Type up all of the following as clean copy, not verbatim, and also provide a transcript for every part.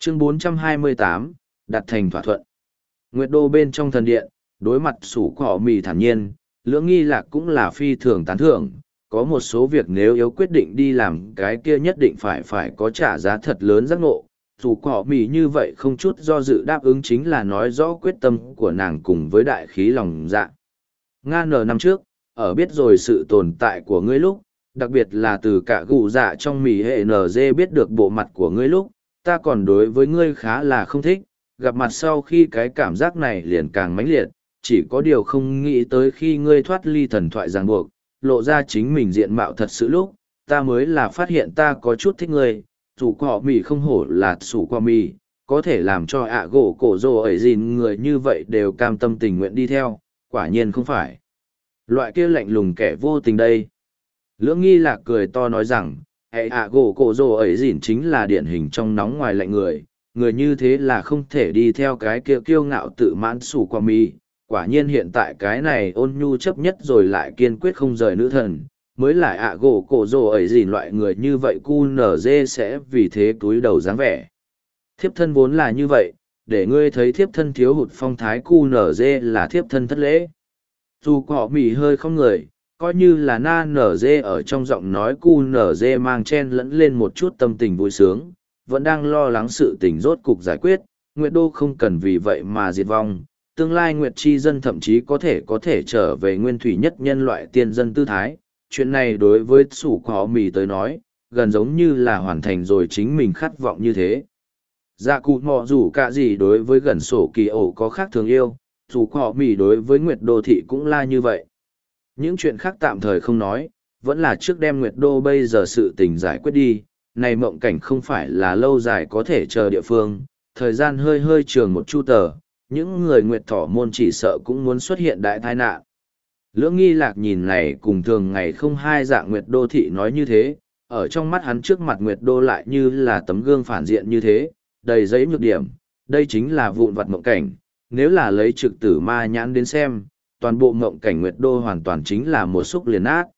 Chương 428, đặt thành thỏa thuận. Nguyệt đô bên trong thần điện, đối mặt sủ cỏ mì thản nhiên, lưỡng nghi lạc cũng là phi thường tán thưởng. Có một số việc nếu yếu quyết định đi làm cái kia nhất định phải có trả giá thật lớn giác ngộ. Sủ cỏ mì như vậy không chút do dự đáp ứng chính là nói rõ quyết tâm của nàng cùng với đại khí lòng dạ. Nga nở năm trước, ở biết rồi sự tồn tại của ngươi lúc, đặc biệt là từ cả gù dạ trong mì hệ NG biết được bộ mặt của ngươi lúc, ta còn đối với ngươi khá là không thích, gặp mặt sau khi cái cảm giác này liền càng mãnh liệt, chỉ có điều không nghĩ tới khi ngươi thoát ly thần thoại ràng buộc, lộ ra chính mình diện mạo thật sự lúc, ta mới là phát hiện ta có chút thích ngươi, sủ cỏ mì không hổ là sủ cỏ mì, có thể làm cho ạ gỗ cổ rồ ấy gìn người như vậy đều cam tâm tình nguyện đi theo, quả nhiên không phải. Loại kia lạnh lùng kẻ vô tình đây. Lưỡng nghi lạc cười to nói rằng, hệ ạ gỗ cổ rồ ấy gìn chính là điển hình trong nóng ngoài lạnh người, người như thế là không thể đi theo cái kia kiêu ngạo tự mãn sủ cỏ mì. Quả nhiên hiện tại cái này ôn nhu chấp nhất rồi lại kiên quyết không rời nữ thần, mới lại ạ gỗ cổ rồ ấy gìn loại người như vậy cu nở dê sẽ vì thế túi đầu dáng vẻ. Thiếp thân vốn là như vậy, để ngươi thấy thiếp thân thiếu hụt phong thái cu nở dê là thiếp thân thất lễ. Dù cọ mỉ hơi không người, coi như là na nở dê ở trong giọng nói cu nở dê mang chen lẫn lên một chút tâm tình vui sướng, vẫn đang lo lắng sự tình rốt cục giải quyết, Nguyệt Đô không cần vì vậy mà diệt vong. Tương lai Nguyệt Chi dân thậm chí có thể trở về nguyên thủy nhất nhân loại tiên dân tư thái. Chuyện này đối với sủ cỏ mì tới nói, gần giống như là hoàn thành rồi chính mình khát vọng như thế. Dạ cụ mọ dù cả gì đối với gần sổ kỳ ổ có khác thường yêu, sủ cỏ mì đối với Nguyệt Đô thị cũng là như vậy. Những chuyện khác tạm thời không nói, vẫn là trước đem Nguyệt Đô bây giờ sự tình giải quyết đi. Này mộng cảnh không phải là lâu dài có thể chờ địa phương, thời gian hơi trường một chu tờ. Những người nguyệt thỏ môn chỉ sợ cũng muốn xuất hiện đại tai nạn. Lưỡng nghi lạc nhìn này cùng thường ngày không hai dạng nguyệt đô thị nói như thế, ở trong mắt hắn trước mặt nguyệt đô lại như là tấm gương phản diện như thế, đầy giấy nhược điểm, đây chính là vụn vặt mộng cảnh, nếu là lấy trực tử ma nhãn đến xem, toàn bộ mộng cảnh nguyệt đô hoàn toàn chính là một xúc liền ác.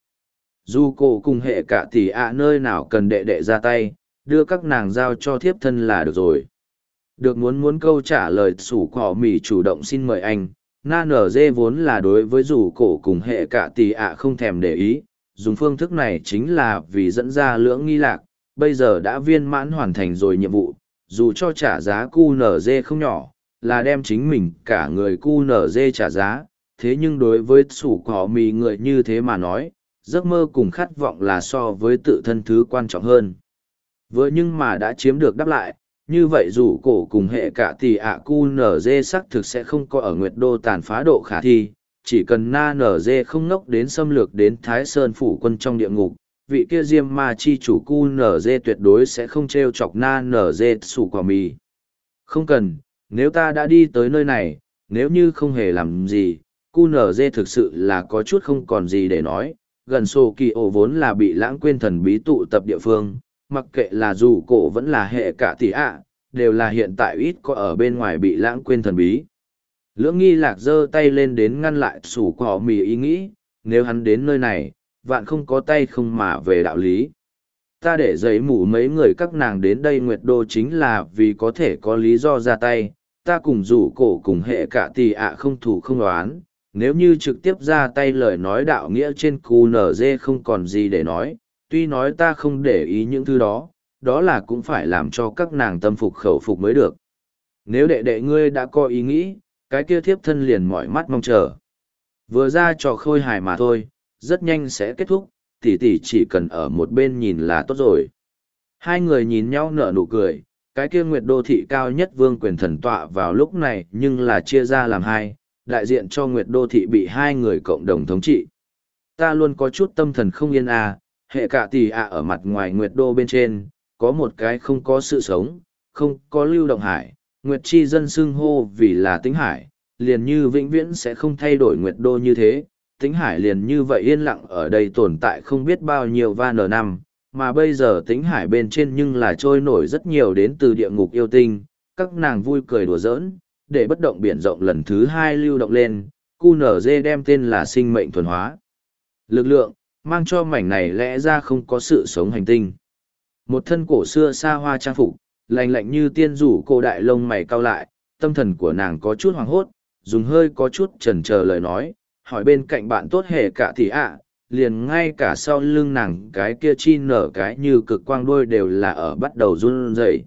Dù cổ cùng hệ cả tỷ ạ nơi nào cần đệ đệ ra tay, đưa các nàng giao cho thiếp thân là được rồi. Được muốn câu trả lời sủ cỏ mì chủ động xin mời anh, na nở dê vốn là đối với rủ cổ cùng hệ cả tỷ ạ không thèm để ý, dùng phương thức này chính là vì dẫn ra lưỡng nghi lạc, bây giờ đã viên mãn hoàn thành rồi nhiệm vụ, dù cho trả giá cu nở dê không nhỏ, là đem chính mình cả người cu nở dê trả giá, thế nhưng đối với sủ cỏ mì người như thế mà nói, giấc mơ cùng khát vọng là so với tự thân thứ quan trọng hơn. Vừa nhưng mà đã chiếm được đáp lại, như vậy dù cổ cùng hệ cả tỷ ạ cu nở dê sắc thực sẽ không có ở Nguyệt Đô tàn phá độ khả thi, chỉ cần na nở dê không ngốc đến xâm lược đến Thái Sơn phủ quân trong địa ngục, vị kia diêm ma chi chủ cu nở dê tuyệt đối sẽ không trêu chọc na nở dê sủ quả mì. Không cần, nếu ta đã đi tới nơi này, nếu như không hề làm gì, cu nở dê thực sự là có chút không còn gì để nói, gần sổ kỳ ổ vốn là bị lãng quên thần bí tụ tập địa phương. Mặc kệ là dù cổ vẫn là hệ cả tỷ ạ, đều là hiện tại ít có ở bên ngoài bị lãng quên thần bí. Lưỡng nghi lạc giơ tay lên đến ngăn lại sủ cỏ mì ý nghĩ, nếu hắn đến nơi này, vạn không có tay không mà về đạo lý. Ta để giấy mủ mấy người các nàng đến đây Nguyệt Đô chính là vì có thể có lý do ra tay, ta cùng dù cổ cùng hệ cả tỷ ạ không thủ không đoán, nếu như trực tiếp ra tay lời nói đạo nghĩa trên QNZ không còn gì để nói. Tuy nói ta không để ý những thứ đó, đó là cũng phải làm cho các nàng tâm phục khẩu phục mới được. Nếu đệ đệ ngươi đã có ý nghĩ, cái kia thiếp thân liền mỏi mắt mong chờ. Vừa ra trò khôi hài mà thôi, rất nhanh sẽ kết thúc, tỷ tỷ chỉ cần ở một bên nhìn là tốt rồi. Hai người nhìn nhau nở nụ cười, cái kia Nguyệt Đô thị cao nhất vương quyền thần tọa vào lúc này nhưng là chia ra làm hai, đại diện cho Nguyệt Đô thị bị hai người cộng đồng thống trị. Ta luôn có chút tâm thần không yên à. Hệ cả tỷ ạ ở mặt ngoài Nguyệt Đô bên trên, có một cái không có sự sống, không có lưu động hải, Nguyệt Chi dân xưng hô vì là Tĩnh Hải, liền như vĩnh viễn sẽ không thay đổi Nguyệt Đô như thế, Tĩnh Hải liền như vậy yên lặng ở đây tồn tại không biết bao nhiêu van năm, mà bây giờ Tĩnh Hải bên trên nhưng là trôi nổi rất nhiều đến từ địa ngục yêu tinh, các nàng vui cười đùa giỡn, để bất động biển rộng lần thứ hai lưu động lên, QNZ đem tên là sinh mệnh thuần hóa. Lực lượng, mang cho mảnh này lẽ ra không có sự sống hành tinh. Một thân cổ xưa xa hoa trang phục, lạnh lạnh như tiên rủ cô đại lông mày cau lại, tâm thần của nàng có chút hoảng hốt, dùng hơi có chút chần chờ lời nói, hỏi bên cạnh bạn tốt hệ cả thì ạ, liền ngay cả sau lưng nàng cái kia chi nở cái như cực quang đôi đều là ở bắt đầu run rẩy.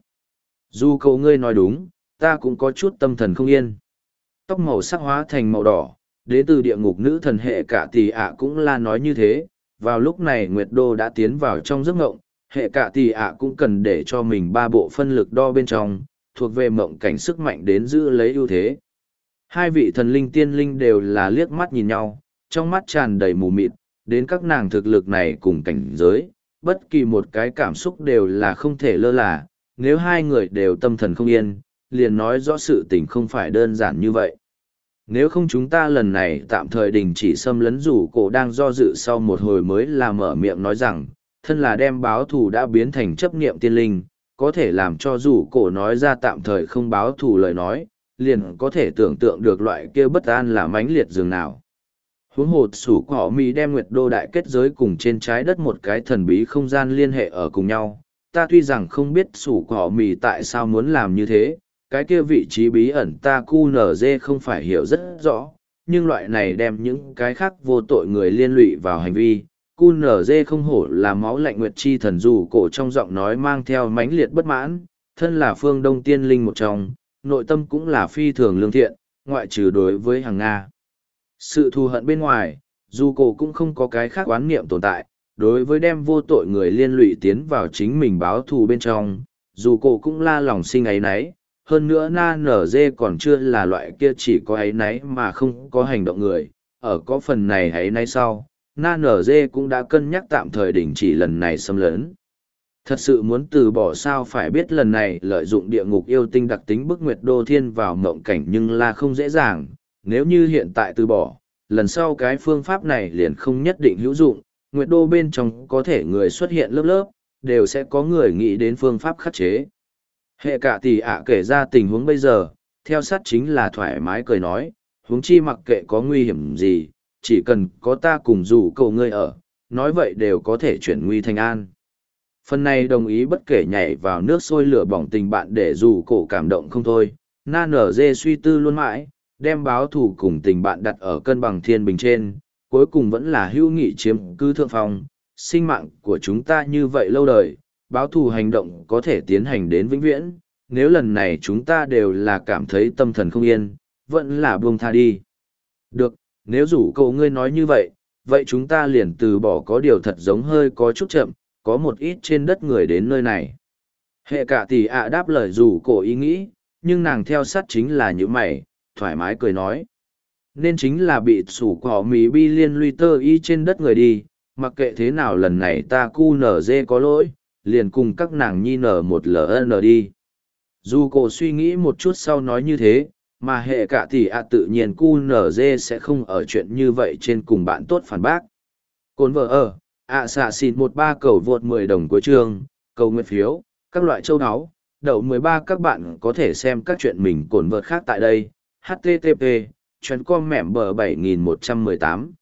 Dù cậu ngươi nói đúng, ta cũng có chút tâm thần không yên. Tóc màu sắc hóa thành màu đỏ, đến từ địa ngục nữ thần hệ cả tỷ ạ cũng là nói như thế. Vào lúc này Nguyệt Đô đã tiến vào trong giấc ngộng, hệ cả tỷ ạ cũng cần để cho mình ba bộ phân lực đo bên trong, thuộc về mộng cảnh sức mạnh đến giữ lấy ưu thế. Hai vị thần linh tiên linh đều là liếc mắt nhìn nhau, trong mắt tràn đầy mù mịt, đến các nàng thực lực này cùng cảnh giới, bất kỳ một cái cảm xúc đều là không thể lơ là, nếu hai người đều tâm thần không yên, liền nói rõ sự tình không phải đơn giản như vậy. Nếu không chúng ta lần này tạm thời đình chỉ xâm lấn, rủ cổ đang do dự sau một hồi mới là mở miệng nói rằng, thân là đem báo thù đã biến thành chấp niệm tiên linh, có thể làm cho rủ cổ nói ra tạm thời không báo thù lời nói, liền có thể tưởng tượng được loại kia bất an là mãnh liệt dường nào. Huống hồ sủ cỏ mì đem Nguyệt Đô đại kết giới cùng trên trái đất một cái thần bí không gian liên hệ ở cùng nhau. Ta tuy rằng không biết sủ cỏ mì tại sao muốn làm như thế, cái kia vị trí bí ẩn ta QNZ không phải hiểu rất rõ, nhưng loại này đem những cái khác vô tội người liên lụy vào hành vi. QNZ không hổ là máu lạnh Nguyệt chi thần, dù cổ trong giọng nói mang theo mãnh liệt bất mãn, thân là phương Đông tiên linh một trong, nội tâm cũng là phi thường lương thiện, ngoại trừ đối với hàng Nga. Sự thù hận bên ngoài, dù cổ cũng không có cái khác oán niệm tồn tại, đối với đem vô tội người liên lụy tiến vào chính mình báo thù bên trong, dù cổ cũng la lòng sinh áy náy, hơn nữa na nở dê còn chưa là loại kia chỉ có áy náy mà không có hành động người, ở có phần này áy náy sau, na nở dê cũng đã cân nhắc tạm thời đình chỉ lần này xâm lấn. Thật sự muốn từ bỏ sao phải biết lần này lợi dụng địa ngục yêu tinh đặc tính bức Nguyệt Đô Thiên vào mộng cảnh nhưng là không dễ dàng, nếu như hiện tại từ bỏ, lần sau cái phương pháp này liền không nhất định hữu dụng, Nguyệt Đô bên trong có thể người xuất hiện lớp lớp, đều sẽ có người nghĩ đến phương pháp khắc chế. Hệ cả tỷ ạ kể ra tình huống bây giờ, theo sát chính là thoải mái cười nói, huống chi mặc kệ có nguy hiểm gì, chỉ cần có ta cùng rủ cậu ngươi ở, nói vậy đều có thể chuyển nguy thành an. Phần này đồng ý bất kể nhảy vào nước sôi lửa bỏng tình bạn để rủ cổ cảm động không thôi, na nở dê suy tư luôn mãi, đem báo thù cùng tình bạn đặt ở cân bằng thiên bình trên, cuối cùng vẫn là hữu nghị chiếm cứ thượng phong, sinh mạng của chúng ta như vậy lâu đời, báo thù hành động có thể tiến hành đến vĩnh viễn, nếu lần này chúng ta đều là cảm thấy tâm thần không yên, vẫn là buông tha đi. Được, nếu rủ cậu ngươi nói như vậy, vậy chúng ta liền từ bỏ, có điều thật giống hơi có chút chậm, có một ít trên đất người đến nơi này. Hệ cả tỷ ạ đáp lời rủ cổ ý nghĩ, nhưng nàng theo sát chính là những mày, thoải mái cười nói. Nên chính là bị sủ cỏ mì bi liên lụy tơ y trên đất người đi, mặc kệ thế nào lần này ta cu nở dê có lỗi, liền cùng các nàng nhi nở một LN đi. Dù cổ suy nghĩ một chút sau nói như thế, mà hệ cả tỷ ạ tự nhiên cu nở dê sẽ không ở chuyện như vậy trên cùng bạn tốt phản bác. Cồn vợ ở, xạ xịt 13 cầu vượt 10 đồng cuối chương, cầu nguyện phiếu, các loại châu áo, đậu 13 các bạn có thể xem các chuyện mình cồn vợt khác tại đây. HTTP, chuyến com mẻm bờ 7118.